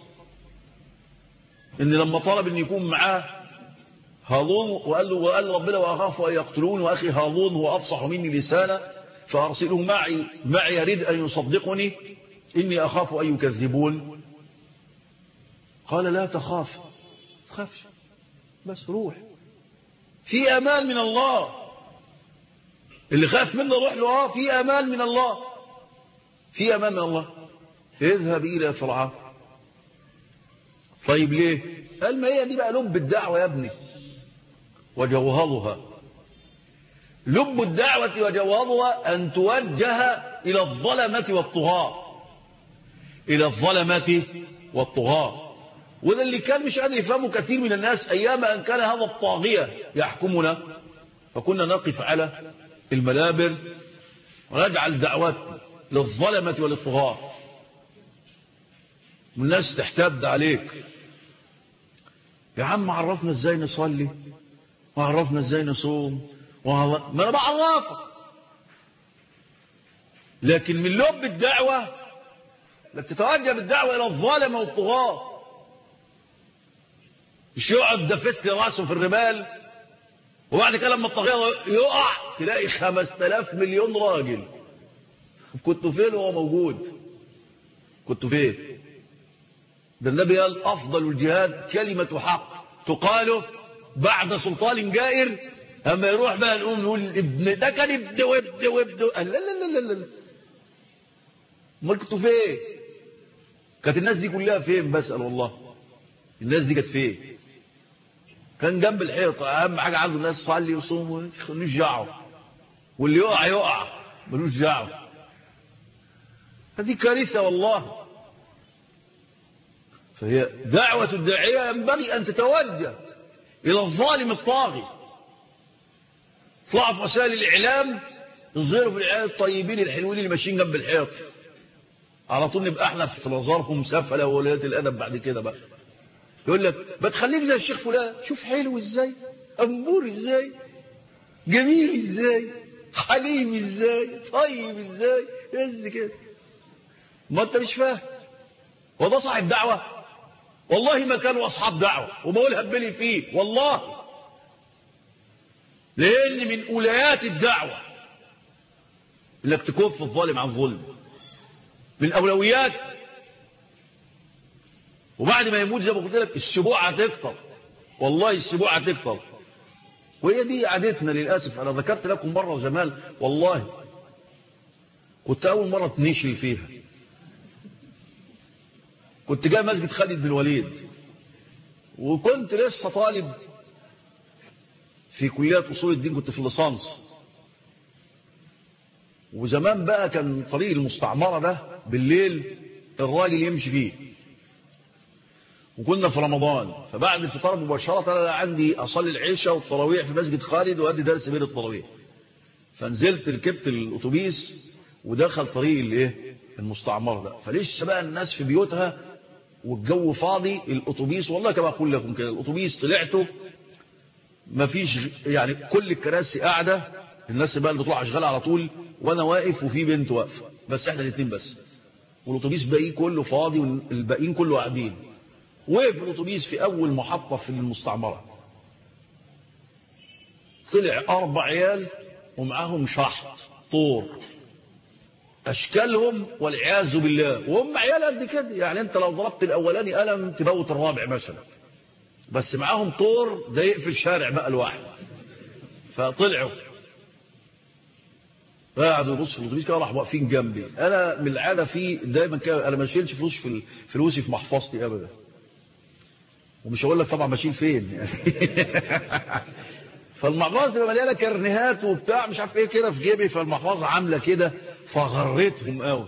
إن لما طلب إن يكون معاه هارون، وقال له وقال ربنا واخاف ان يقتلون واخي هارون هو افصح مني لسانا فارسله معي معي يريد ان يصدقني اني اخاف ان يكذبون. قال لا تخاف تخافش بس روح، في امان من الله. اللي خاف منه روح له، اه في امان من الله، في امان من الله. اذهب الى فرعون. طيب ليه؟ قال ما هي دي بقى لب الدعوه يا ابني وجوهرها. لب الدعوة وجوهرها أن توجه إلى الظلمة والطغاة، إلى الظلمة والطغاة. وده اللي كان مش قادر يفهمه كثير من الناس أيام أن كان هذا الطاغية يحكمنا، فكنا نقف على المنابر ونجعل دعوتنا للظلمة وللطغاة، والناس تحتد عليك. يا عم عرفنا ازاي نصلي، وعرفنا ازاي نصوم، ما انا بعرفك. لكن من لب الدعوة انك تتوجه بالدعوة الى الظالم والطغاة، مش يقعد دفست راسه في الرمال وبعد كده لما الطاغية يقع تلاقي خمس تلاف مليون راجل. كنتوا فين وهو موجود؟ كنتوا فين؟ ده النبي قال افضل الجهاد كلمة حق تقال بعد سلطان جائر. اما يروح بقى نقوم نقول ابن ده كان ابن وابن وابن، لا لا لا لا لا. امال كنتوا فين؟ كانت الناس دي كلها فين؟ بسأل والله الناس دي كانت فين؟ كان جنب الحيط، اهم حاجه عنده الناس صلي وصوم ملوش دعوه، واللي يقع يقع ملوش دعوه. هذه كارثه والله. فهي دعوه الداعيه ينبغي ان تتوجه الى الظالم الطاغي. طلعوا في وسائل الاعلام يظهروا في العيال الطيبين الحلوين اللي ماشيين جنب الحيط، على طول نبقى احنا في نظرهم سفله وولاد الادب. بعد كده بقى يقول لك بتخليك زي الشيخ فلان، شوف حلو ازاي، امور ازاي، جميل ازاي، حليم ازاي، طيب ازاي، يز كده. ما انت مش فاهم. وده صاحب دعوه؟ والله ما كانوا اصحاب دعوه، وبقولها ببالي فيه والله، لان من اوليات الدعوه انك تكف الظالم عن ظلم، من اولويات. وبعد ما يموت زي ما قلت لك السبوع هتكتر، والله السبوع هتكتر. وهي دي عادتنا للاسف. انا ذكرت لكم مره زمان والله كنت اول مره تنشل فيها، كنت جاي مسجد خالد بن الوليد، وكنت لسه طالب في كليه اصول الدين، كنت في الليسانس. وزمان بقى كان طريق المستعمرة ده بالليل الراجل يمشي فيه، وكنا في رمضان، فبعد الفطار مباشرة أنا عندي أصلي العشاء والتراويح في مسجد خالد وأدي درس بين التراويح، فنزلت ركبت الأتوبيس ودخل طريق الايه المستعمرة ده، فليش بقى الناس في بيوتها والجو فاضي. الأتوبيس والله كما أقول لكم كده، الأتوبيس طلعته ما فيش يعني، كل الكراسي قاعدة، الناس بقى اللي بتروح أشغال على طول، وأنا واقف وفي بنت واقفة، بس احنا الاثنين بس، والأتوبيس باقي كله فاضي والباقيين كله قاعدين. وقف الأتوبيس في أول محطة في المستعمرة، طلع أربع عيال ومعاهم شحط طور أشكالهم والعياذ بالله، وهم عيال قد كده يعني، أنت لو ضربت الأولاني قلم تموت الرابع مثلا، بس معاهم طور ده يقفل شارع بقى الواحد. فطلعوا قاعدوا يبصوا في الأتوبيس كده، راحوا واقفين جنبي. أنا من العادة في دايما كده أنا ما بشيلش فلوس في فلوسي في محفظتي أبدا، ومش هقول لك طبعا بشيل فين يعني. فالمحفظه تبقى مليانه كرنيهات وبتاع مش عارف ايه كده في جيبي، فالمحفظه عامله كده، فغرتهم قوي.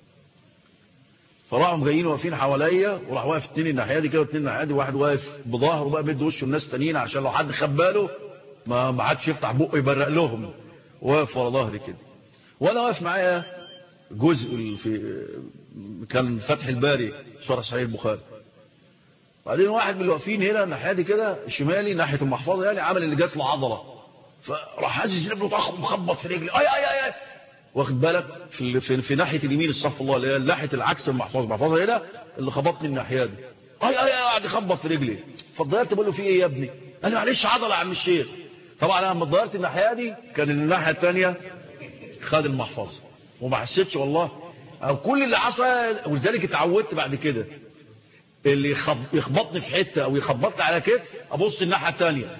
فراحوا جايين واقفين حواليا، وراح واقف اتنين الناحيه دي كده واتنين الناحيه دي، واحد واقف بظهره بقى مد وشه الناس تانيين عشان لو حد خد باله ما ما عادش يفتح بقه يبرق لهم، واقف ورا ظهري كده. وانا واقف معايا جزء في كان فتح الباري شرح صحيح البخاري، بعدين واحد من اللي واقفين هنا الناحيه دي كده شمالي ناحيه المحفظه يعني عمل اللي جات له عضله، فراح هزز رجله طخ مخبط في رجلي، اي اي اي, أي. واخد بالك في, في, في ناحيه اليمين الصف الله اللي هي ناحيه العكس المحفظه، المحفظه هنا اللي خبطني الناحيه دي، اي اي اي قاعد يخبط في رجلي. فاتضايقت بقول له في ايه يا ابني؟ قال لي معلش عضله يا عم الشيخ. طبعا انا لما اتضايقت الناحيه دي كان الناحيه الثانيه خد المحفظه وما حسيتش والله، او كل اللي حصل. ولذلك اتعودت بعد كده اللي يخبطني في حته او يخبطني على كتف ابص الناحيه الثانيه،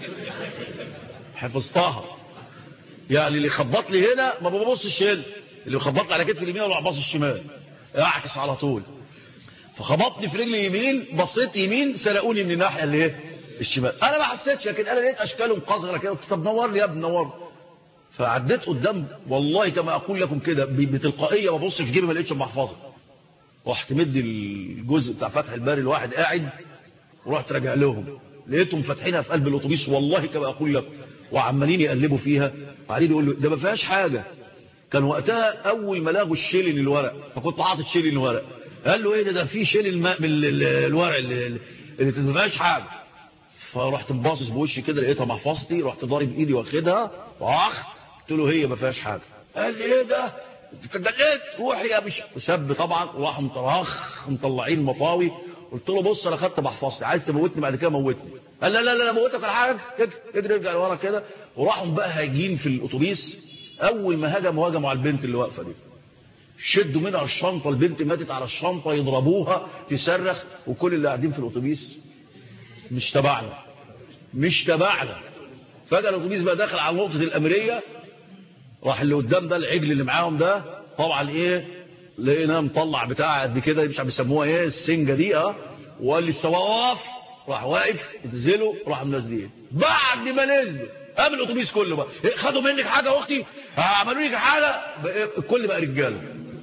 حفظتها يعني. اللي يخبط لي هنا ما ببصش هنا، اللي يخبطني على كتف اليمين ولا باصص الشمال، اعكس على طول. فخبطني في رجلي يمين، بصيت يمين سرقوني من الناحيه اللي ايه الشمال. انا ما حسيتش، لكن انا لقيت اشكالهم قذره كده، طب نور لي يا ابني نور. فعديت قدام والله كما اقول لكم كده بتلقائيه، ببص في جيبي ما لقيتش المحفظه، رحت مدي الجزء بتاع فتح الباري الواحد قاعد، ورحت راجع لهم لقيتهم فاتحينها في قلب الاتوبيس والله كما اقول لك، وعمالين يقلبوا فيها، وبعدين يقول له ده ما فيهاش حاجه. كان وقتها اول ما لاقوا الشيلن الورق، فكنت حاطط شيلن الورق، قال له ايه ده ده في شيلن الماء من الورق اللي, اللي ما فيهاش حاجه. فرحت باصص بوشي كده لقيتها محفظتي، رحت ضارب ايدي واخدها واخ، قلت له هي ما فيهاش حاجه. قال لي ايه ده انت اتجننت روح يا مش شاب طبعا، وراحوا مطرخ مطلعين مطاوي. قلت له بص انا خدت محفظتي، عايز تموتني بعد كده موتني. قال لا لا لا موتك ولا حاجه، اجري ارجع لورا كده. وراحوا بقى هاجين في الاتوبيس، اول ما هجموا هجموا على البنت اللي واقفه دي، شدوا منها الشنطه، البنت ماتت على الشنطه، يضربوها تصرخ، وكل اللي قاعدين في الاتوبيس مش تبعنا مش تبعنا. فجاه الاتوبيس بقى داخل على نقطه الاميريه، راح اللي قدام ده العجل اللي معاهم ده طبعا ايه لقيناه مطلع بتاع قد كده مش عم بيسموها ايه السنجه دي اه، وقال لي استواقف، راح واقف اتزلوا، راح منزلين. بعد ما نزلوا قام الاتوبيس كله بقى خدوا منك حاجه يا اختي، عملوا لك حاجه، الكل بقى رجاله،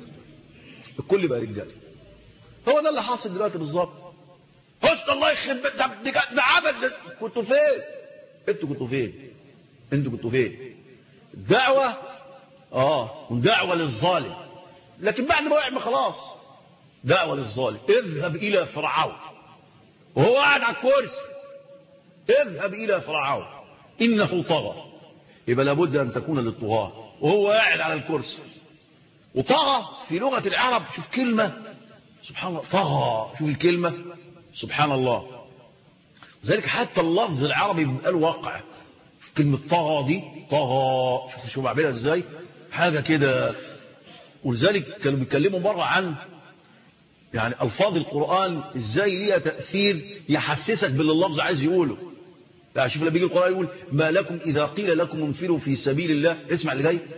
الكل بقى رجاله. هو ده اللي حاصل دلوقتي بالظبط. حسن الله يخرب ده ده عبد. كنتوا فين انتوا؟ كنتوا فين انتوا كنتوا فين؟ الدعوه اه دعوه للظالم، لكن بعد ما وقع خلاص دعوه للظالم. اذهب الى فرعون وهو قاعد على الكرسي، اذهب الى فرعون انه طغى، يبقى لابد ان تكون للطغاه وهو قاعد على الكرسي. وطغى في لغه العرب، شوف كلمه سبحان الله، طغى، شوف الكلمه سبحان الله. لذلك حتى اللفظ العربي بيبقى له واقع. كلمه طغى دي طغى، شوف شو بعملها ازاي حاجه كده. ولذلك كانوا بيتكلموا مره عن يعني الفاظ القران ازاي ليها تاثير يحسسك باللي اللفظ عايز يقوله. لا شوف لما بيجي القران يقول ما لكم اذا قيل لكم انفروا في سبيل الله، اسمع اللي جاي،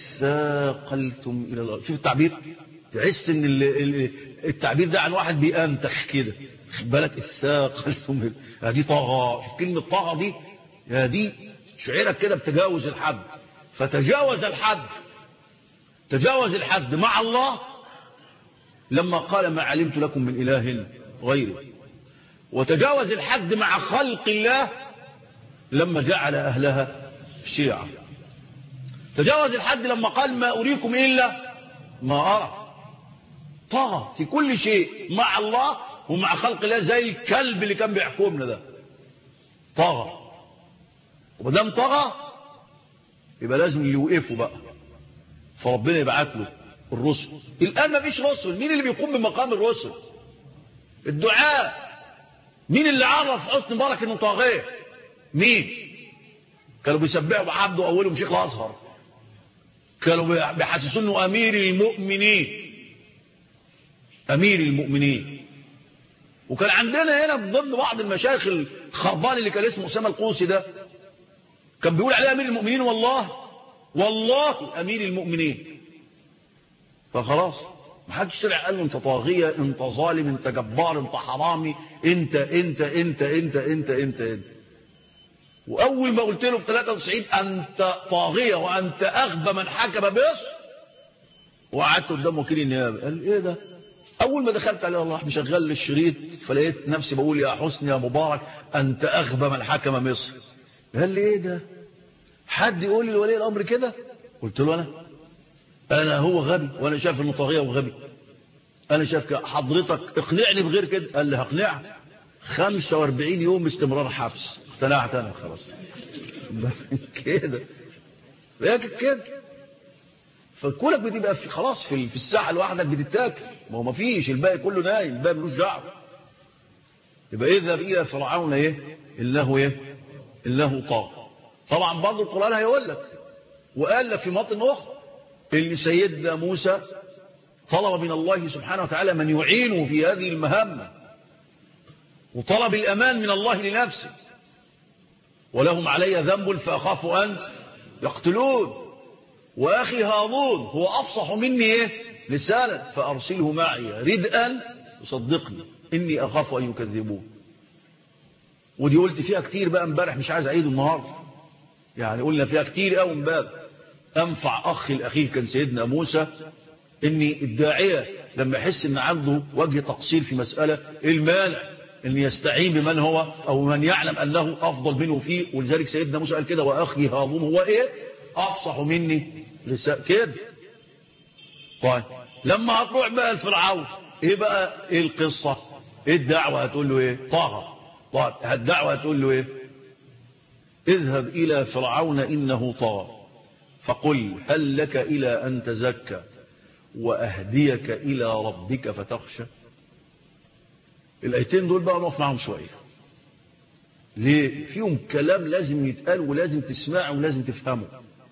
اثاقلتم الى الارض. شوف التعبير، تحس ان التعبير ده عن واحد بينتخ كده، خد بالك، اثاقلتم دي طغى. شوف كلمه طغى دي، يا دي شعرك كده بتجاوز الحد، فتجاوز الحد تجاوز الحد مع الله لما قال ما علمت لكم من إله غيره، وتجاوز الحد مع خلق الله لما جعل أهلها شيعا. تجاوز الحد لما قال ما أريكم إلا ما أرى. طغى في كل شيء مع الله ومع خلق الله، زي الكلب اللي كان بيحكمنا ده طغى. ومدام طغى يبقى لازم يوقفوا بقى، فربنا يبعت له الرسل. الآن ما فيش رسل، مين اللي بيقوم بمقام الرسل؟ الدعاء. مين اللي عرف حسني مبارك انه طاغية؟ مين؟ كانوا بيسبحوا بعبده اولهم شيخ الازهر، كانوا بيحسسوا انه امير المؤمنين، امير المؤمنين. وكان عندنا هنا من ضمن بعض المشايخ الخربان اللي كان اسمه اسامه القوسي ده، كان بيقول عليه امير المؤمنين، والله والله امير المؤمنين. فخلاص ما حدش طلع قال له انت طاغية، انت ظالم، انت جبار، انت حرامي، انت انت انت انت انت انت, انت. واول ما قلت له في ثلاثة وتسعين انت طاغية وانت اغبى من حكم بمصر، وقعدت قدام وكيل النيابه قال ايه ده؟ اول ما دخلت عليه الله مشغل الشريط، فلقيت نفسي بقول يا حسني يا مبارك انت اغبى من حكم مصر. قال لي ايه ده؟ حد يقول لي لولي الامر كده؟ قلت له انا انا هو غبي وانا شايف انه طاغية وغبي، انا شايف كده، حضرتك اقنعني بغير كده. قال لي هقنعك، خمسة واربعين يوم استمرار حبس. اقتنعت انا خلاص كده لكن كده. فكلك بتبقى في خلاص في في الساحه لوحدك بتتاكل، ما هو ما فيش، الباقي كله نايم، الباقي ملوش دعوه. يبقى اذهب الى فرعون ايه انه ايه انه طاغ. طبعا برضه القران هيقول لك وقال لك في مواطن اخرى اللي سيدنا موسى طلب من الله سبحانه وتعالى من يعينه في هذه المهمة، وطلب الأمان من الله لنفسه، ولهم علي ذنب فأخاف أن يقتلون، وأخي هارون هو أفصح مني إيه لسانا فأرسله معي ردءا يصدقني إني أخاف أن يكذبون. ودي قلت فيها كتير بقى امبارح، مش عايز أعيده النهاردة، يعني قلنا فيها كتير قوي امبارح. أنفع أخ الأخير كان سيدنا موسى، إن الداعية لما يحس إن عنده وجه تقصير في مسألة، المانع إن يستعين بمن هو أو من يعلم أنه أفضل منه فيه. ولذلك سيدنا موسى قال كده وأخي هارون هو إيه أفصح مني لسان كده. طيب لما هتروح بقى الفرعون إيه بقى إيه القصة؟ إيه الدعوة؟ هتقول له إيه؟ طه. طيب الدعوة هتقول له إيه؟ اذهب إلى فرعون إنه طغى فقل هل لك إلى أن تزكى وأهديك إلى ربك فتخشى. الآيتين دول بقى نقف معهم شوية. ليه؟ فيهم كلام لازم يتقال ولازم تسمعه ولازم تفهمه،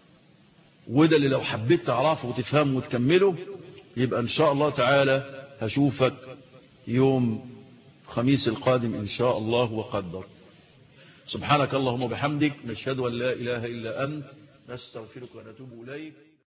وده اللي لو حبيت تعرفه وتفهمه وتكمله يبقى إن شاء الله تعالى هشوفك يوم خميس القادم إن شاء الله وقدر. سبحانك اللهم وبحمدك نشهد أن لا إله إلا أنت نستغفرك ونتوب إليك.